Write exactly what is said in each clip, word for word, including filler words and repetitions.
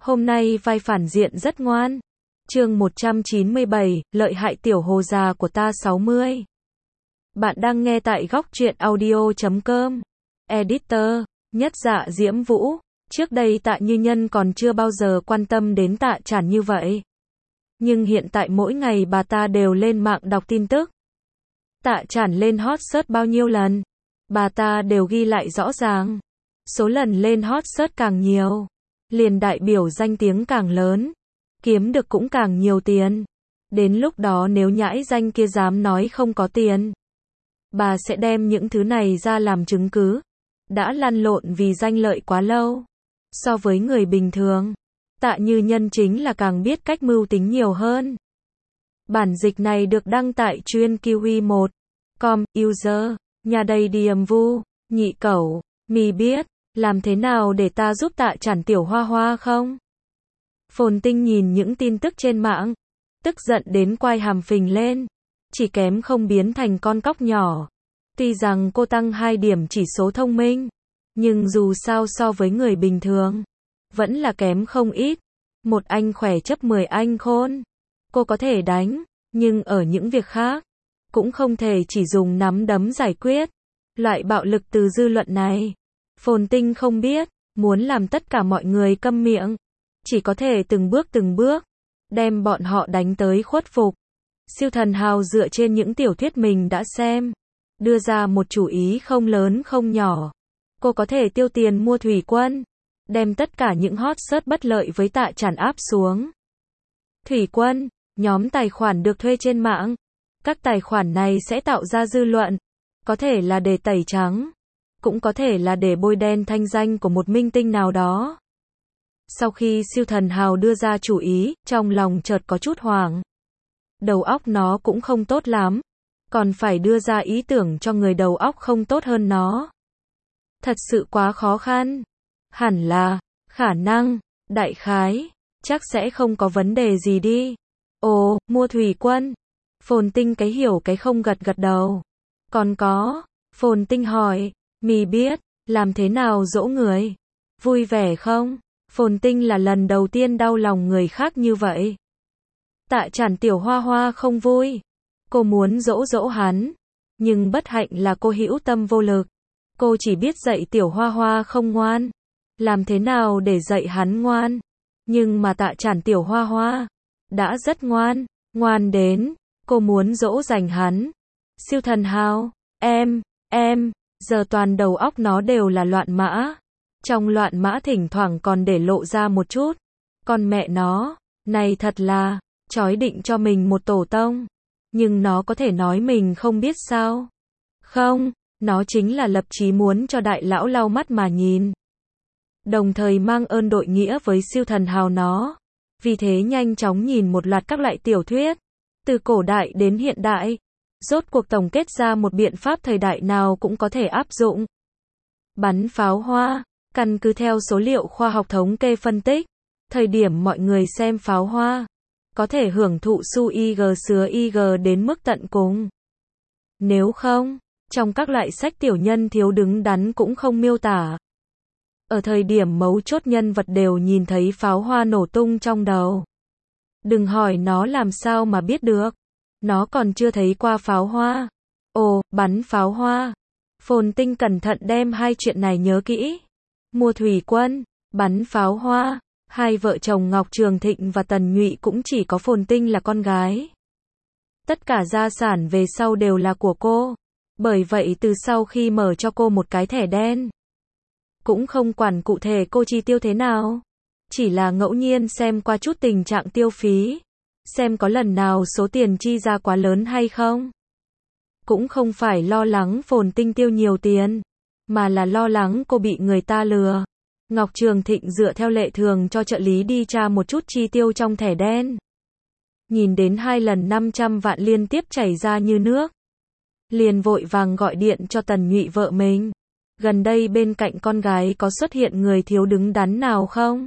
Hôm nay vai phản diện rất ngoan. Chương một trăm chín mươi bảy, lợi hại tiểu hồ già của ta sáu mươi. Bạn đang nghe tại góc truyện audio chấm com. Editor, Nhất Dạ Diễm Vũ. Trước đây Tạ Như Nhân còn chưa bao giờ quan tâm đến Tạ Chản như vậy. Nhưng hiện tại mỗi ngày bà ta đều lên mạng đọc tin tức. Tạ Chản lên hot search bao nhiêu lần, bà ta đều ghi lại rõ ràng. Số lần lên hot search càng nhiều, liền đại biểu danh tiếng càng lớn, kiếm được cũng càng nhiều tiền. Đến lúc đó nếu nhãi danh kia dám nói không có tiền, bà sẽ đem những thứ này ra làm chứng cứ. Đã lăn lộn vì danh lợi quá lâu. So với người bình thường, Tạ Như Nhân chính là càng biết cách mưu tính nhiều hơn. Bản dịch này được đăng tại chuyên kiwi một chấm com, user, nhà đầy điềm vu, nhị cẩu, mì biết, làm thế nào để ta giúp Tạ Chản tiểu hoa hoa không? Phồn Tinh nhìn những tin tức trên mạng, tức giận đến quai hàm phình lên, chỉ kém không biến thành con cóc nhỏ. Tuy rằng cô tăng hai điểm chỉ số thông minh, nhưng dù sao so với người bình thường, vẫn là kém không ít. Một anh khỏe chấp mười anh khôn. Cô có thể đánh, nhưng ở những việc khác, cũng không thể chỉ dùng nắm đấm giải quyết. Loại bạo lực từ dư luận này, Phồn Tinh không biết, muốn làm tất cả mọi người câm miệng, chỉ có thể từng bước từng bước, đem bọn họ đánh tới khuất phục. Siêu Thần Hào dựa trên những tiểu thuyết mình đã xem, đưa ra một chủ ý không lớn không nhỏ. Cô có thể tiêu tiền mua thủy quân, đem tất cả những hot search bất lợi với Tạ Chản áp xuống. Thủy quân, nhóm tài khoản được thuê trên mạng. Các tài khoản này sẽ tạo ra dư luận, có thể là để tẩy trắng, cũng có thể là để bôi đen thanh danh của một minh tinh nào đó. Sau khi Siêu Thần Hào đưa ra chủ ý, trong lòng chợt có chút hoảng. Đầu óc nó cũng không tốt lắm, còn phải đưa ra ý tưởng cho người đầu óc không tốt hơn nó. Thật sự quá khó khăn. Hẳn là, khả năng, đại khái, chắc sẽ không có vấn đề gì đi. Ồ, mua thủy quân. Phồn Tinh cái hiểu cái không gật gật đầu. Còn có, Phồn Tinh hỏi, mì biết, làm thế nào dỗ người? Vui vẻ không? Phồn Tinh là lần đầu tiên đau lòng người khác như vậy. Tạ Chản tiểu hoa hoa không vui. Cô muốn dỗ dỗ hắn, nhưng bất hạnh là cô hữu tâm vô lực. Cô chỉ biết dạy tiểu hoa hoa không ngoan. Làm thế nào để dạy hắn ngoan? Nhưng mà Tạ Chản tiểu hoa hoa đã rất ngoan, ngoan đến cô muốn dỗ dành hắn. Siêu Thần Hào, em, em, giờ toàn đầu óc nó đều là loạn mã. Trong loạn mã thỉnh thoảng còn để lộ ra một chút. Con mẹ nó, này thật là chói định cho mình một tổ tông. Nhưng nó có thể nói mình không biết sao? Không, nó chính là lập chí muốn cho đại lão lau mắt mà nhìn. Đồng thời mang ơn đội nghĩa với Siêu Thần Hào nó. Vì thế nhanh chóng nhìn một loạt các loại tiểu thuyết, từ cổ đại đến hiện đại, rốt cuộc tổng kết ra một biện pháp thời đại nào cũng có thể áp dụng. Bắn pháo hoa, căn cứ theo số liệu khoa học thống kê phân tích, thời điểm mọi người xem pháo hoa, có thể hưởng thụ su ig sứa ig đến mức tận cùng. Nếu không, trong các loại sách tiểu nhân thiếu đứng đắn cũng không miêu tả. Ở thời điểm mấu chốt nhân vật đều nhìn thấy pháo hoa nổ tung trong đầu. Đừng hỏi nó làm sao mà biết được. Nó còn chưa thấy qua pháo hoa. Ồ, bắn pháo hoa. Phồn Tinh cẩn thận đem hai chuyện này nhớ kỹ. Mua thủy quân, bắn pháo hoa. Hai vợ chồng Ngọc Trường Thịnh và Tần Nhụy cũng chỉ có Phồn Tinh là con gái. Tất cả gia sản về sau đều là của cô. Bởi vậy từ sau khi mở cho cô một cái thẻ đen, cũng không quản cụ thể cô chi tiêu thế nào. Chỉ là ngẫu nhiên xem qua chút tình trạng tiêu phí. Xem có lần nào số tiền chi ra quá lớn hay không. Cũng không phải lo lắng Phồn Tinh tiêu nhiều tiền, mà là lo lắng cô bị người ta lừa. Ngọc Trường Thịnh dựa theo lệ thường cho trợ lý đi tra một chút chi tiêu trong thẻ đen. Nhìn đến hai lần năm trăm vạn liên tiếp chảy ra như nước, liền vội vàng gọi điện cho Tần Nhụy vợ mình. Gần đây bên cạnh con gái có xuất hiện người thiếu đứng đắn nào không?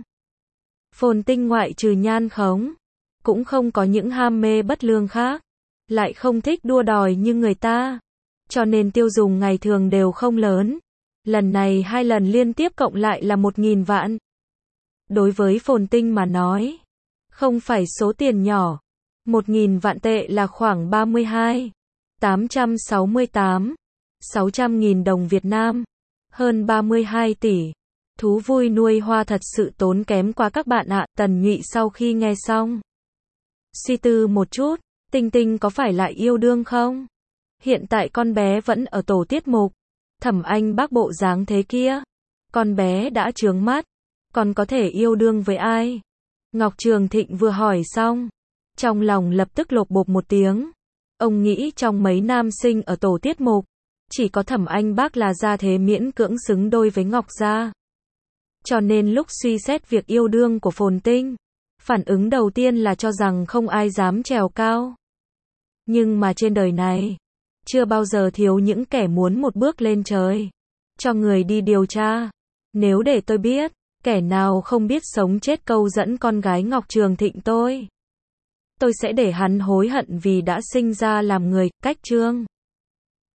Phồn Tinh ngoại trừ nhan khống, cũng không có những ham mê bất lương khác, lại không thích đua đòi như người ta, cho nên tiêu dùng ngày thường đều không lớn. Lần này hai lần liên tiếp cộng lại là một nghìn vạn. Đối với Phồn Tinh mà nói, không phải số tiền nhỏ. Một nghìn vạn tệ là khoảng ba mươi hai, tám trăm sáu mươi tám, sáu trăm nghìn đồng Việt Nam. Hơn ba mươi hai tỷ. Thú vui nuôi hoa thật sự tốn kém quá các bạn ạ. Tần Nhụy sau khi nghe xong, suy tư một chút, Tinh Tinh có phải lại yêu đương không? Hiện tại con bé vẫn ở tổ tiết mục. Thẩm Anh Bác bộ dáng thế kia. Con bé đã chướng mắt. Còn có thể yêu đương với ai? Ngọc Trường Thịnh vừa hỏi xong, trong lòng lập tức lột bột một tiếng. Ông nghĩ trong mấy nam sinh ở tổ tiết mục, chỉ có Thẩm Anh Bác là gia thế miễn cưỡng xứng đôi với Ngọc gia. Cho nên lúc suy xét việc yêu đương của Phồn Tinh, phản ứng đầu tiên là cho rằng không ai dám trèo cao. Nhưng mà trên đời này, chưa bao giờ thiếu những kẻ muốn một bước lên trời. Cho người đi điều tra. Nếu để tôi biết, kẻ nào không biết sống chết câu dẫn con gái Ngọc Trường Thịnh tôi, tôi sẽ để hắn hối hận vì đã sinh ra làm người, cách chương.